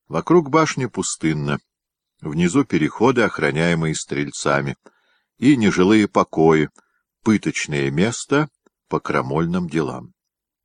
Вокруг башни пустынно, внизу переходы, охраняемые стрельцами, и нежилые покои, пыточное место по крамольным делам.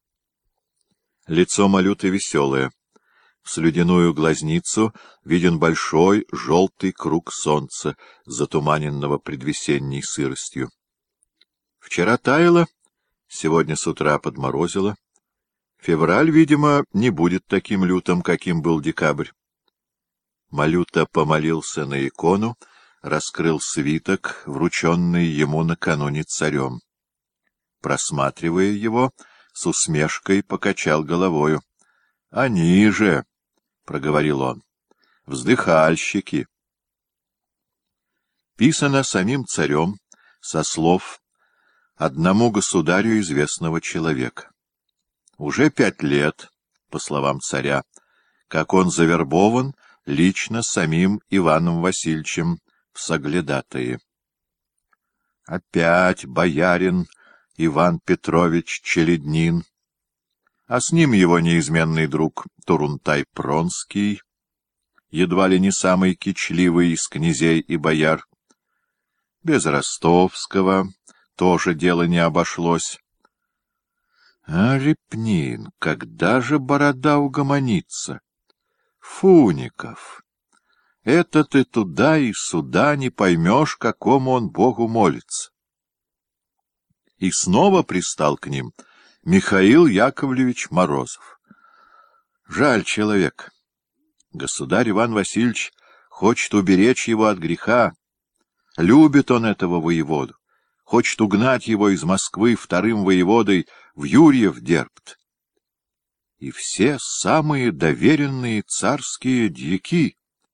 Лицо Малюты веселое. В слюдяную глазницу виден большой желтый круг солнца, затуманенного предвесенней сыростью. Вчера таяло, сегодня с утра подморозило. Февраль, видимо, не будет таким лютым, каким был декабрь. Малюта помолился на икону, раскрыл свиток, врученный ему накануне царем. Просматривая его, с усмешкой покачал головою. — Они же, — проговорил он, — вздыхальщики. Писано самим царем со слов одному государю известного человека. Уже 5 лет, по словам царя, как он завербован лично самим Иваном Васильевичем в соглядатые. Опять боярин Иван Петрович Челеднин, а с ним его неизменный друг Турунтай-Пронский, едва ли не самый кичливый из князей и бояр. Без Ростовского тоже дело не обошлось. А Репнин, когда же борода угомонится? Фуников, это ты туда и сюда не поймешь, какому он Богу молится. И снова пристал к ним Михаил Яковлевич Морозов. Жаль человек. Государь Иван Васильевич хочет уберечь его от греха. Любит он этого воеводу. Хочет угнать его из Москвы вторым воеводой в Юрьев-Дербт. И все самые доверенные царские дьяки.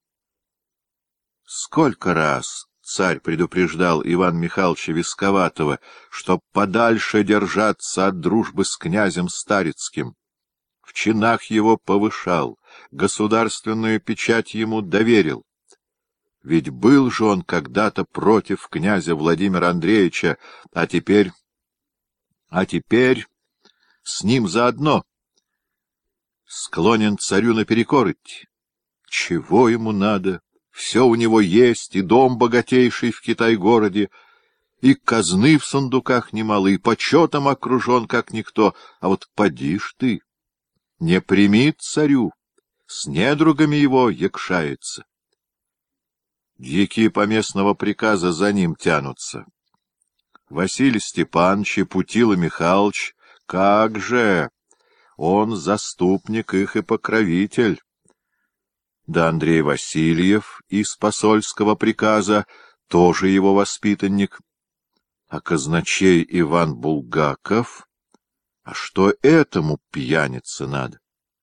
Сколько раз царь предупреждал Ивана Михайловича Висковатого, чтоб подальше держаться от дружбы с князем Старицким. В чинах его повышал, государственную печать ему доверил. Ведь был же он когда-то против князя Владимира Андреевича, а теперь с ним заодно. Склонен царю наперекор идти. Чего ему надо? Все у него есть, и дом богатейший в Китай-городе, и казны в сундуках немало, и почетом окружен, как никто. А вот поди ж ты, не примит царю, с недругами его якшается. Дьяки поместного приказа за ним тянутся. Василий Степанович и Путила Михайлович, как же, он заступник их и покровитель. Да Андрей Васильев из посольского приказа тоже его воспитанник. А казначей Иван Булгаков? А что этому пьянице надо?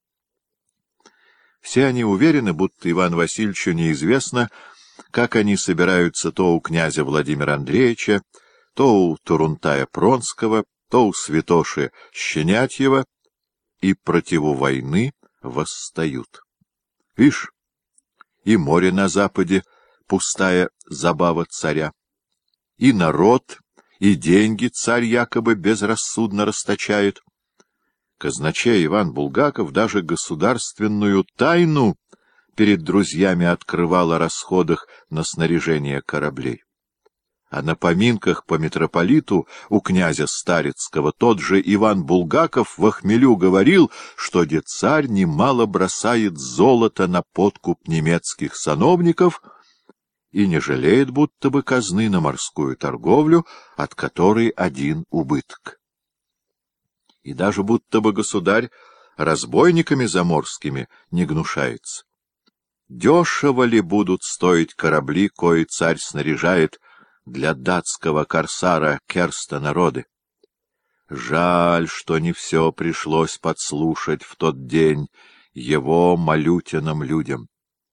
Все они уверены, будто Ивану Васильевичу неизвестно, как они собираются то у князя Владимира Андреевича, то у Турунтая-Пронского, то у святоши Щенятьева, и противу войны восстают. Вишь, и море на западе — пустая забава царя, и народ, и деньги царь якобы безрассудно расточает. Казначей Иван Булгаков даже государственную тайну перед друзьями открывал о расходах на снаряжение кораблей. А на поминках по митрополиту у князя Старицкого тот же Иван Булгаков во хмелю говорил, что царь немало бросает золото на подкуп немецких сановников и не жалеет будто бы казны на морскую торговлю, от которой один убыток. И даже будто бы государь разбойниками заморскими не гнушается. Дешево ли будут стоить корабли, кои царь снаряжает для датского корсара Керстена Роды? Жаль, что не все пришлось подслушать в тот день его Малютиным людям.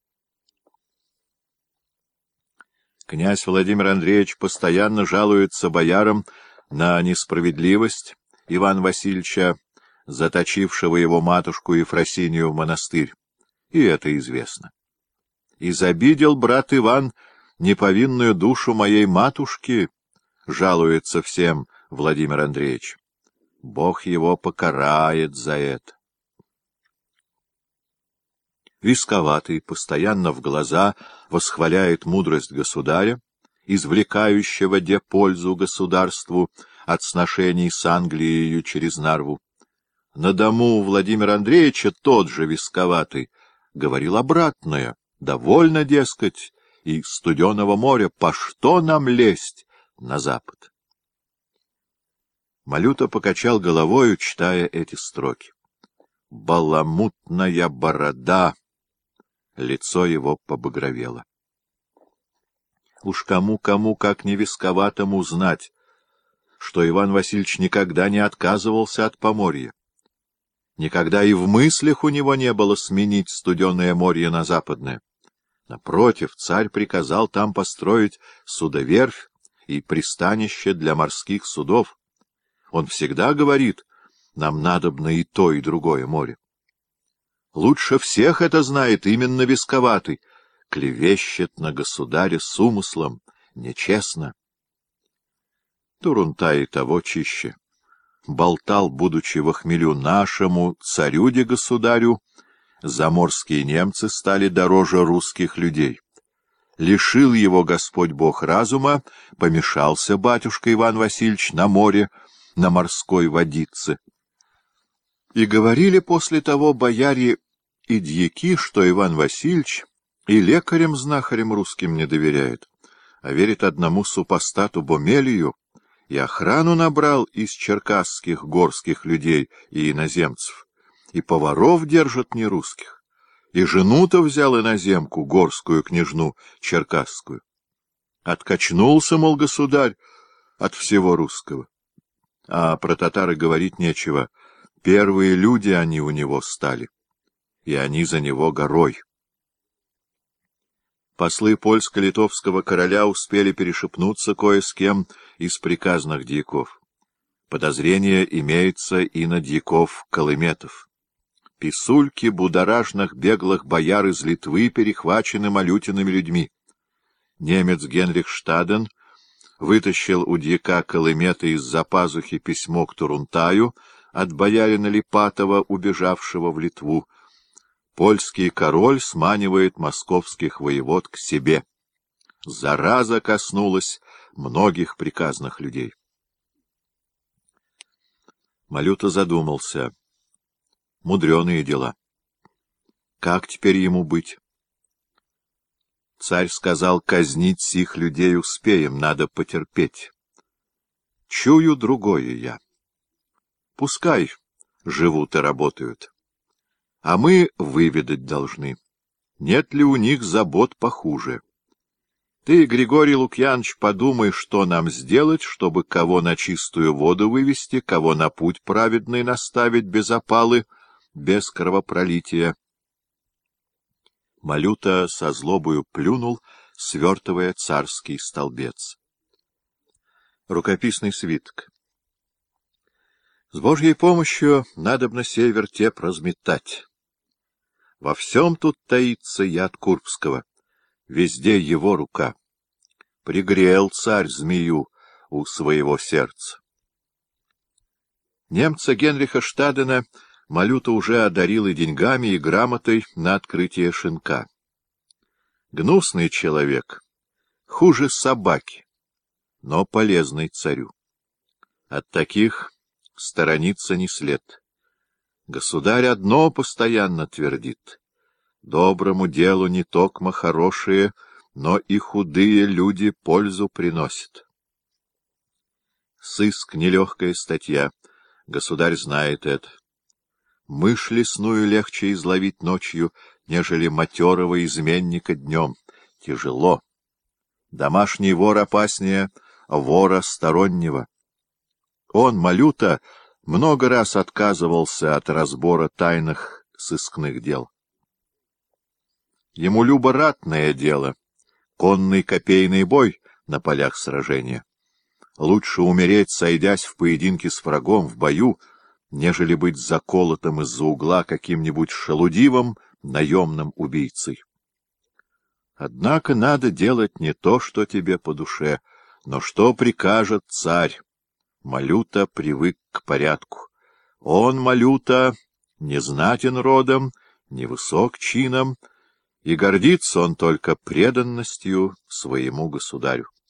Князь Владимир Андреевич постоянно жалуется боярам на несправедливость Ивана Васильевича, заточившего его матушку Ефросинию в монастырь. И это известно. Изобидел брат Иван неповинную душу моей матушки, жалуется всем Владимир Андреевич. Бог его покарает за это. висковатый, постоянно в глаза восхваляет мудрость государя, извлекающего де пользу государству от сношений с Англией через Нарву. На дому Владимира Андреевича тот же висковатый говорил обратное: довольно, дескать, и студеного моря, по что нам лезть на запад? Малюта покачал головою, читая эти строки. Баламутная борода! Лицо его побагровело. Уж кому-кому, как не висковатому, знать, что Иван Васильевич никогда не отказывался от Поморья. Никогда и в мыслях у него не было сменить студеное море на западное. Напротив, царь приказал там построить судоверфь и пристанище для морских судов. Он всегда говорит: нам надобно и то, и другое море. Лучше всех это знает именно висковатый. Клевещет на государя с умыслом, нечестно. Турунтай того чище. Болтал, будучи во хмелю, нашему царюде-государю, заморские немцы стали дороже русских людей. Лишил его Господь Бог разума, помешался батюшка Иван Васильевич на море, на морской водице. И говорили после того бояре и дьяки, что Иван Васильевич и лекарям-знахарям русским не доверяет, а верит одному супостату Бомелию, и охрану набрал из черкасских горских людей и иноземцев, и поваров держат не русских, и жену-то взял иноземку, горскую княжну черкасскую. Откачнулся, мол, государь, от всего русского. А про татары говорить нечего, первые люди они у него стали, и они за него горой. Послы польско-литовского короля успели перешепнуться кое с кем из приказных дьяков. Подозрение имеется и на дьяков-колыметов. Писульки будоражных беглых бояр из Литвы перехвачены малютиными людьми. Немец Генрих Штаден вытащил у дьяка Колымета из-за пазухи письмо к Турунтаю от боярина Липатова, убежавшего в Литву. Польский король сманивает московских воевод к себе. Зараза коснулась многих приказных людей. Малюта задумался. Мудреные дела. Как теперь ему быть? Царь сказал: казнить сих людей успеем, надо потерпеть. Чую другое я. Пускай живут и работают. А мы выведать должны, нет ли у них забот похуже. Ты, Григорий Лукьянович, подумай, что нам сделать, чтобы кого на чистую воду вывести, кого на путь праведный наставить без опалы, без кровопролития. Малюта со злобою плюнул, свертывая царский столбец. Рукописный свиток. С Божьей помощью надобно сей вертеп разметать. Во всем тут таится яд Курбского, везде его рука. Пригрел царь змею у своего сердца. Немца Генриха Штадена Малюта уже одарил и деньгами, и грамотой на открытие шинка. Гнусный человек, хуже собаки, но полезный царю. От таких сторониться не след. Государь одно постоянно твердит: доброму делу не токмо хорошие, но и худые люди пользу приносят. Сыск — нелегкая статья, государь знает это. Мышь лесную легче изловить ночью, нежели матерого изменника днем. Тяжело. Домашний вор опаснее вора стороннего. Он, Малюта, много раз отказывался от разбора тайных сыскных дел. Ему любо ратное дело, конный копейный бой на полях сражения. Лучше умереть, сойдясь в поединке с врагом в бою, нежели быть заколотым из-за угла каким-нибудь шелудивым наемным убийцей. Однако надо делать не то, что тебе по душе, но что прикажет царь. Малюта привык к порядку. Он, Малюта, не знатен родом, невысок чином, и гордится он только преданностью своему государю.